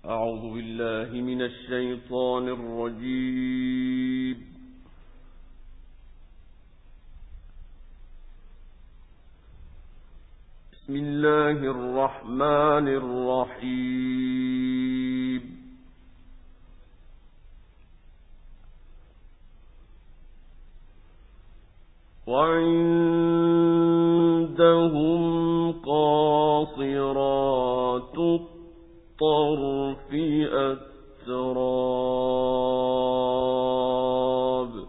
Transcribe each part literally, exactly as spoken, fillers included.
أعوذ بالله من الشيطان الرجيم. بسم الله الرحمن الرحيم. وعندهم قاصرات الطرف أتراب.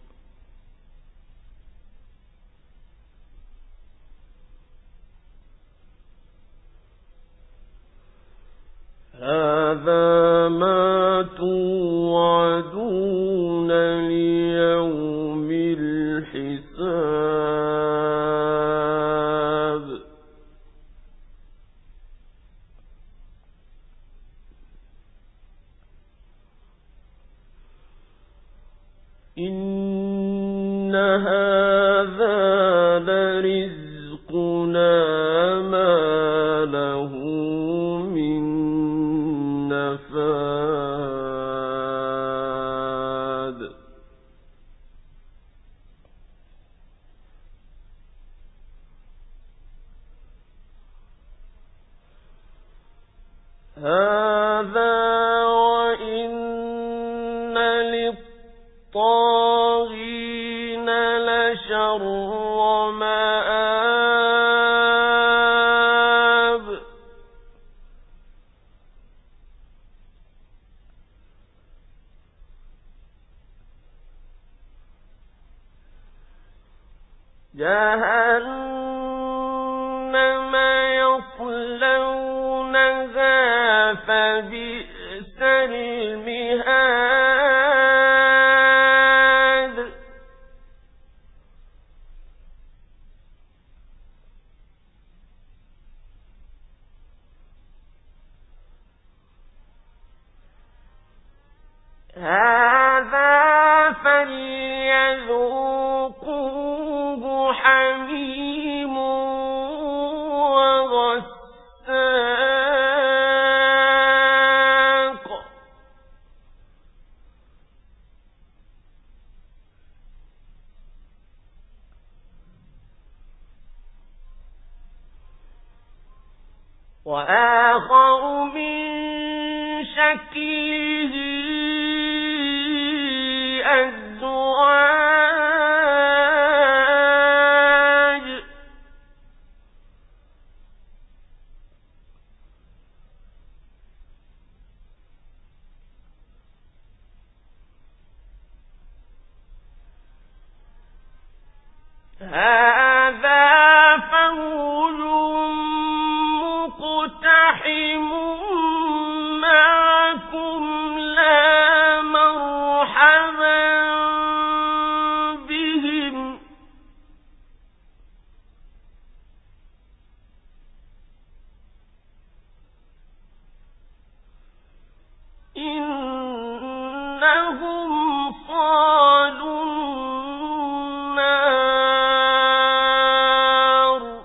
هذا ما توعدون ليوم الحساب. إن هذا لرزقنا ما له من نفاد. هذا وإن للطاغين لشر مآب. جهنم يصلونها فبئس المهاد. هذا فليذوقوه حميم وغساق. وآخر من شكله أزواج. هذا فوج مقتحم معكم لا مرحبا بهم. إنهم صالوا النار.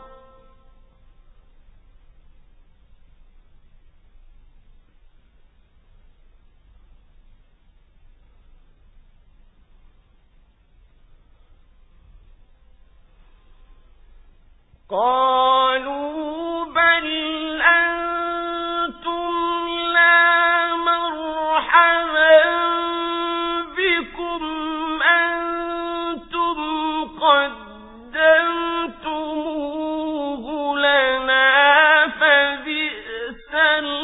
قالوا بل أنتم لا مرحبا بكم أنتم قدمتموه لنا فبئس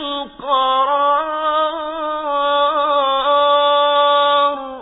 القرار.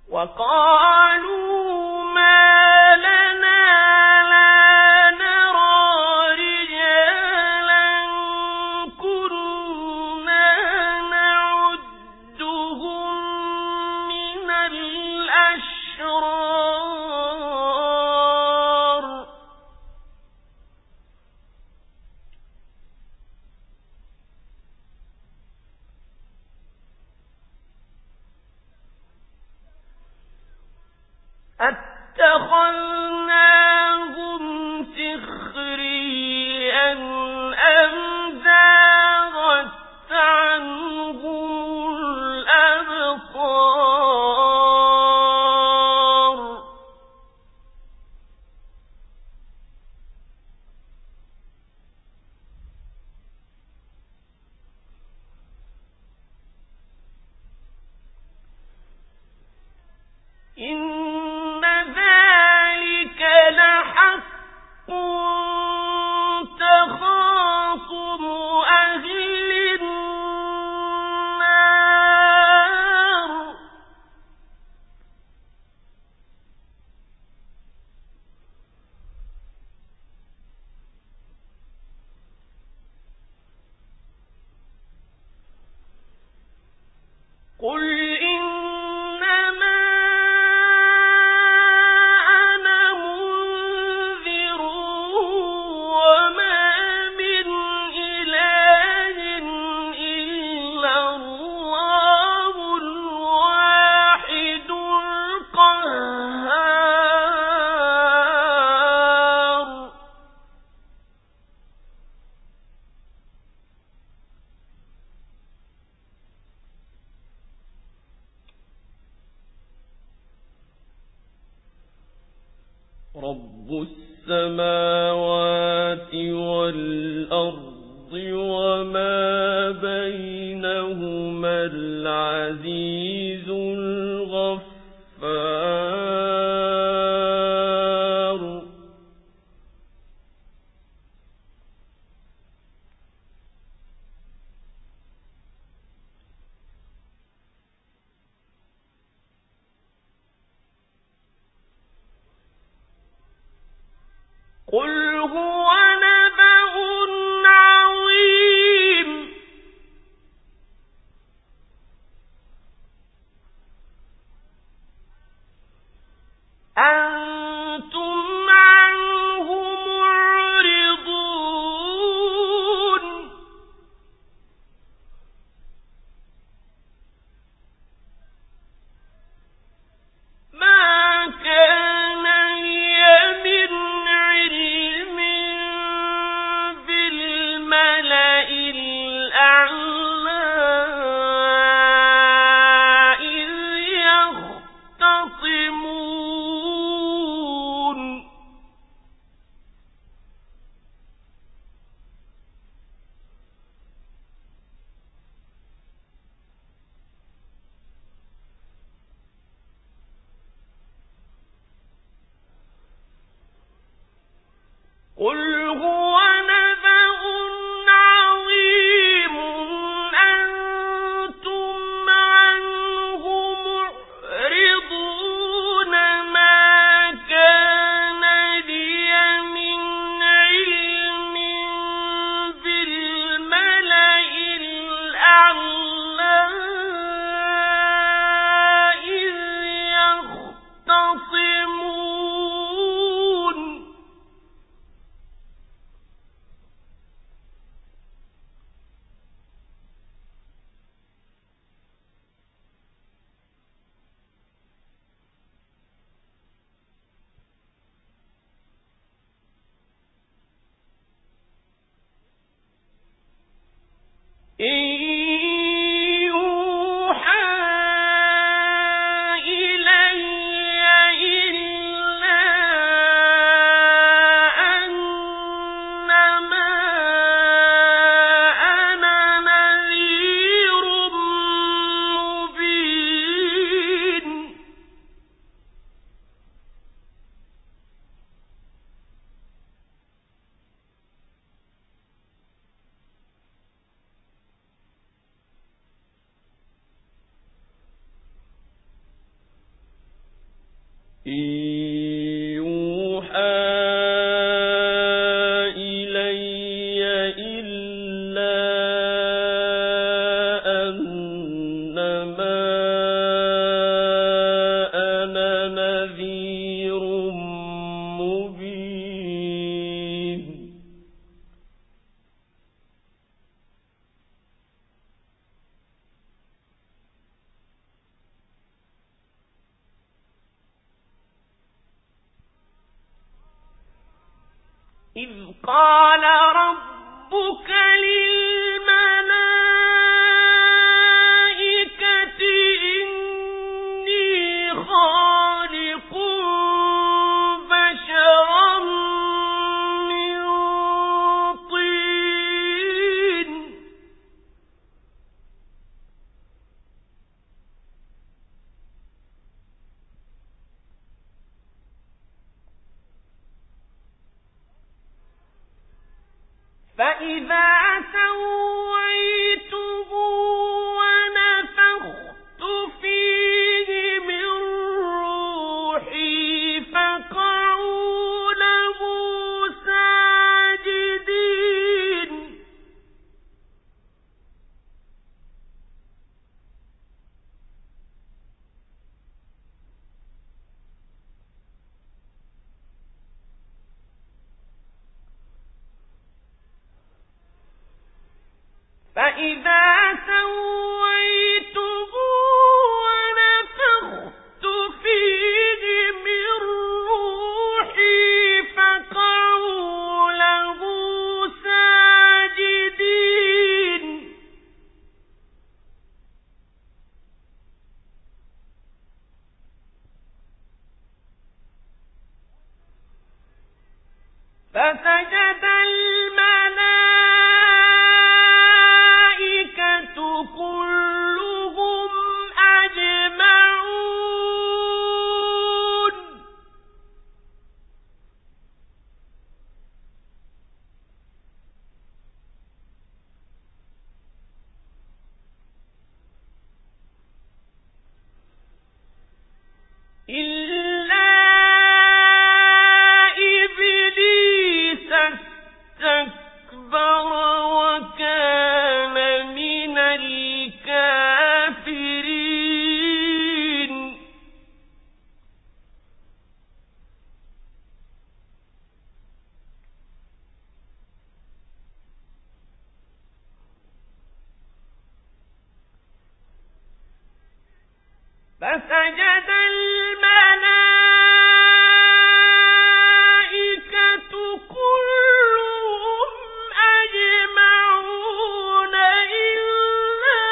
وقالوا ما لنا لا نرى رجالا كنا نعدهم من الأشرار أتخذناهم سخريا أم زاغت عنهم الأبصار إن ذلك لحق تخاصم أهل النار قل إنما أنا منذر وما من إله إلا الله الواحد القهار رب السماوات والأرض وما بينهما العزيز الغفار قل هو نبأ عظيم إذ قال ربك للملائكة إني خالق بشرا من طين فإذا سويته ونفخت فيه من روحي فقعوا له ساجدين فإذا سويته ونفخت فيه من روحي فقعوا له ساجدين فسجد الملائكة كلهم أجمعون إلا إبليس استكبر وكان من الكافرين فسجد الملائكة كلهم أجمعون إلا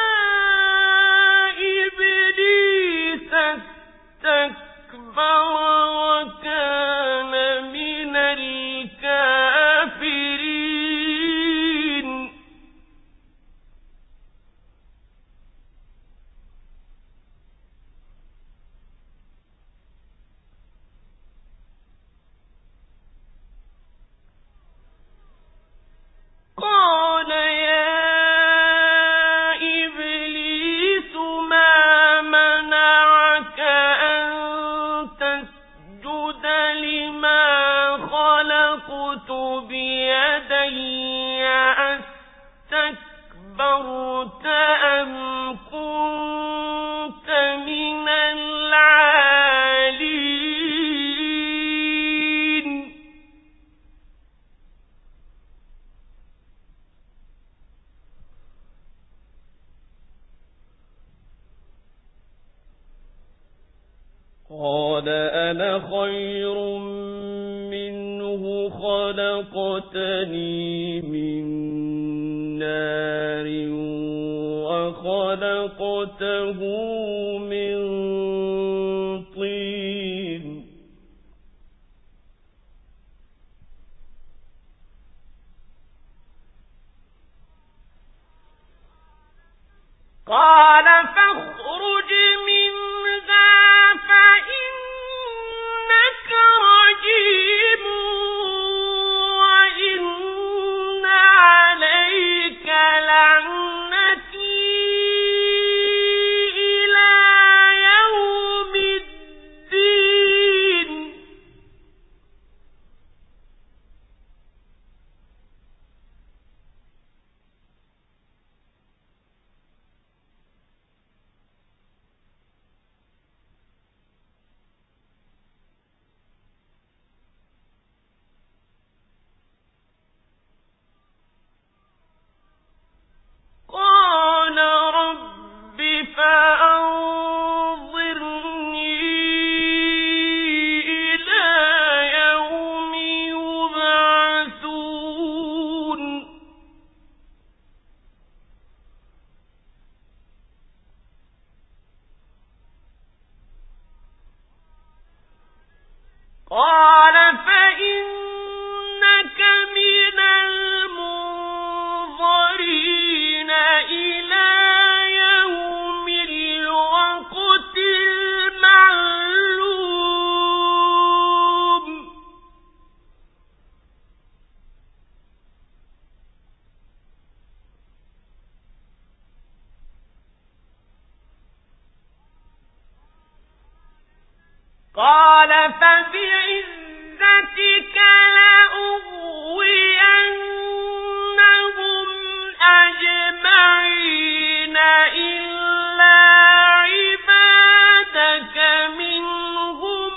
إبليس استكبر وكان من الكافرين قال يا إبليس ما منعك أن تسجد لما خلقت بيدي أستكبرت أم كنت من العالين قال أنا خير منه خلقتني من نار وخلقته من طين قال فاخرج منها فإنك رجيم وإن عليك لعنتي إلى يوم الدين قال فبعزتك لأغوينهم أجمعين إلا عبادك منهم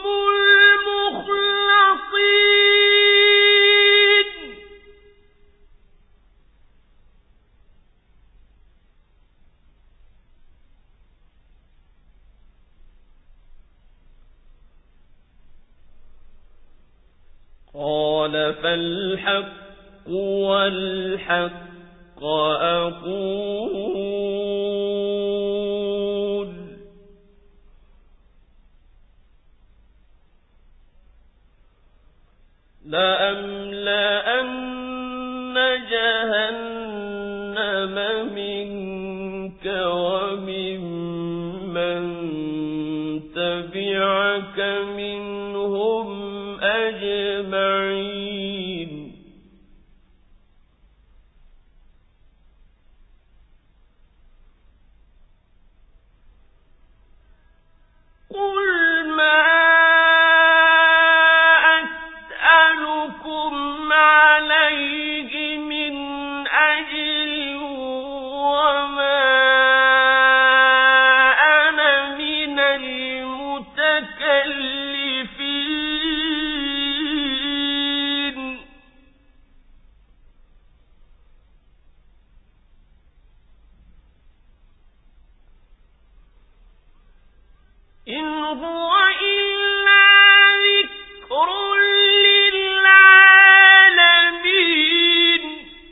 المخلصين. قال فالحق والحق أقول لأملأن جهنم منك وممن تبعك منهم أجمعين. قل ما أسألكم عليه من أجر وما أنا من المتكلفين. إن هو إلا ذكر للعالمين.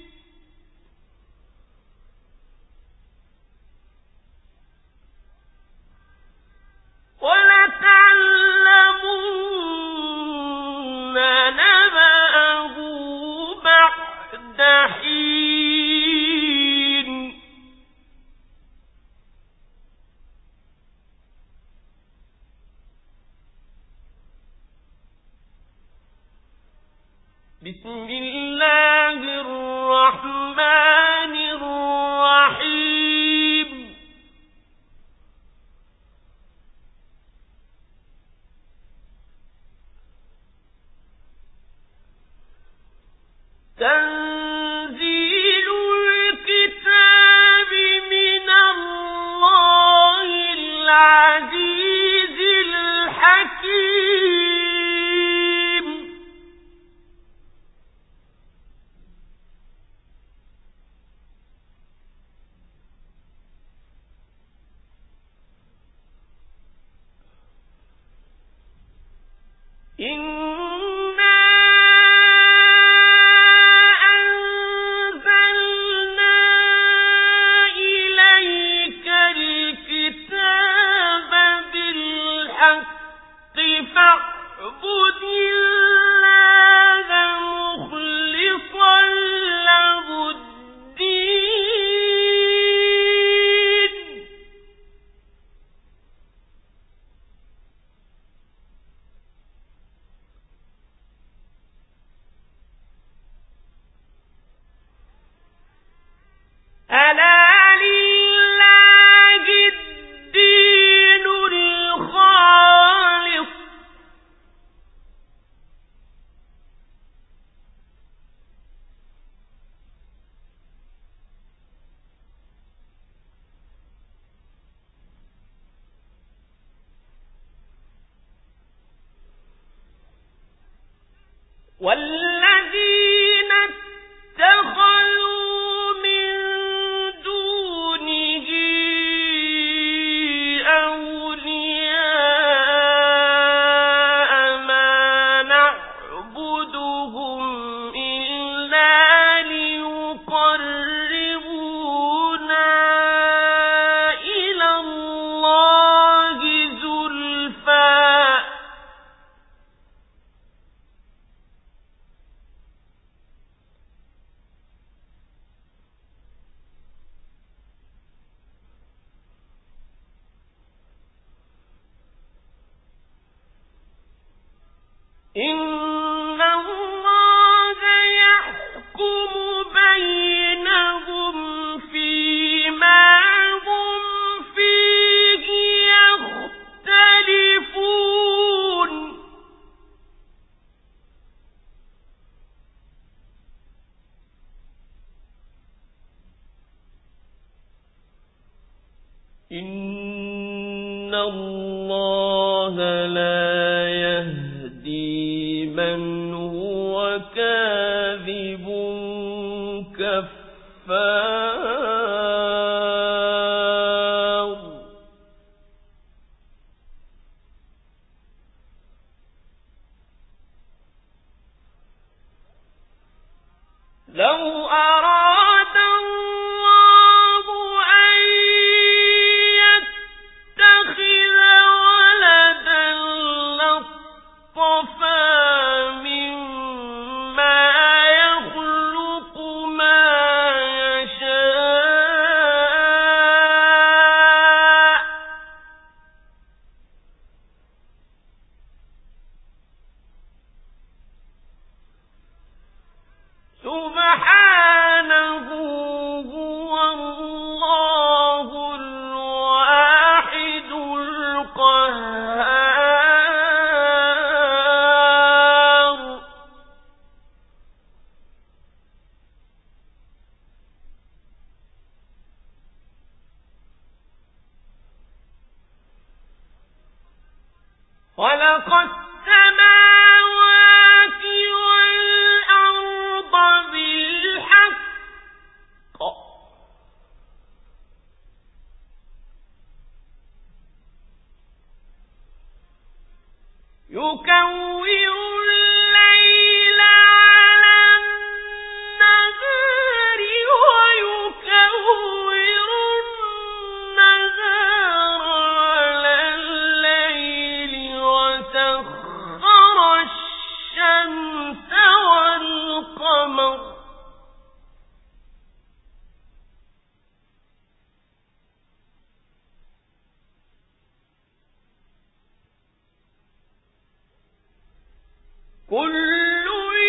ولتعلمن نبأه بعد حين. بسم الله الرحمن الرحيم. تنزيل الكتاب من الله العزيز الحكيم. إنا أنزلنا إليك الكتاب بالحق فاعبد الله مخلصا له الدين. ألا لله الدين الخالص والذين اتخذوا من دونه أولياء ما نعبدهم إلا ليقربونا إلى الله زلفى إن الله لا يهدي من هو كاذب كفار. لو أراد الله أن يتخذ ولدا لاصطفى مما يخلق ما يشاء سبحانه هو الله الواحد القهار. خلق السماوات والأرض بالحق يكور الليل على النهار ويكور النهار على الليل وسخر الشمس والقمر كل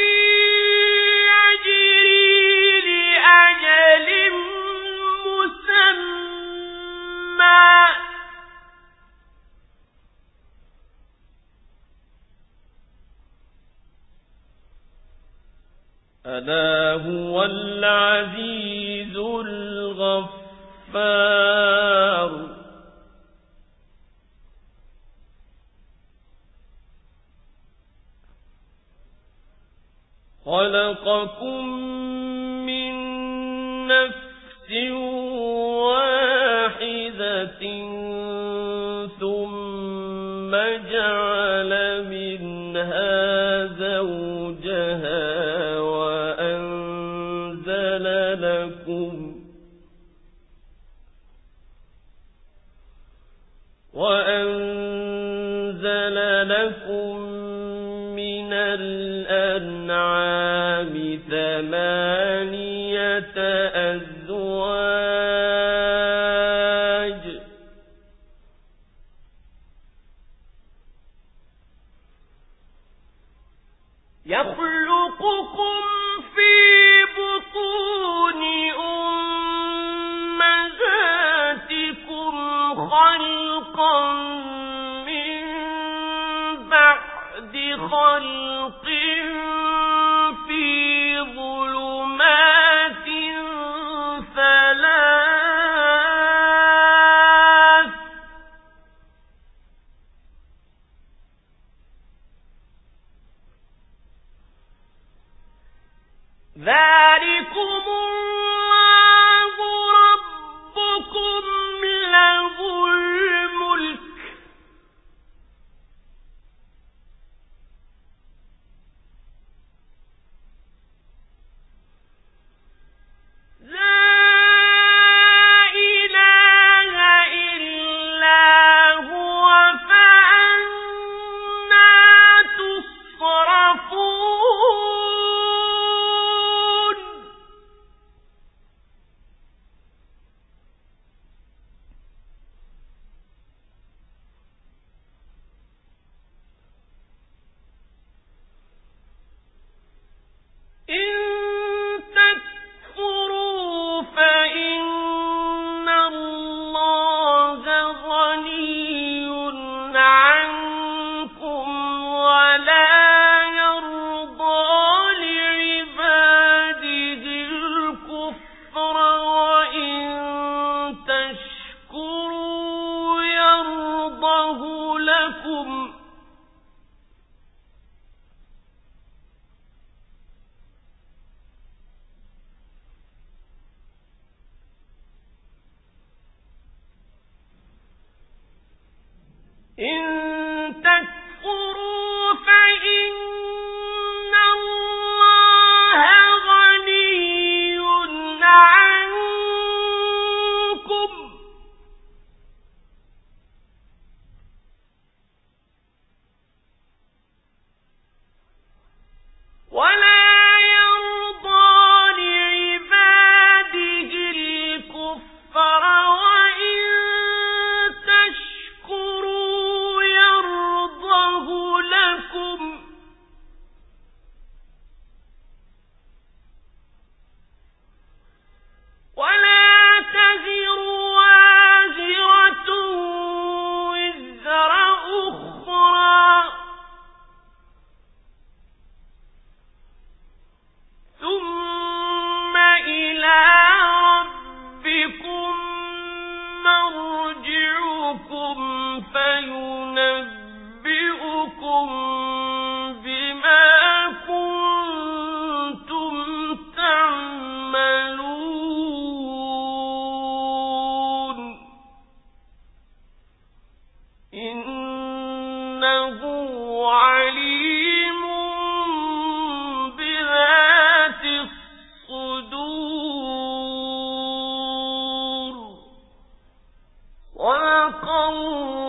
يجري لأجل مسمى ألا هو العزيز الغفار. خلقكم من نفس واحدة ثم جعل منها زوجها وأنزل لكم وأنزل لكم من الأنعام ثمانية أزواج يخلقكم في بطون أمهاتكم خلقا من بعد خلق في ظلمات ثلاث ذلكم الله ربكم له الملك تشكروا لكم إن تكفروا فإن الله غني عنكم ولا يرضى لعباده الكفر وإن تشكروا يرضه لكم ولا تزر وازرة وزر أخرى ثم إلى ربكم مرجعكم فينبئكم بما كنتم تعملون إنه عليم بذات الصدور. صدق الله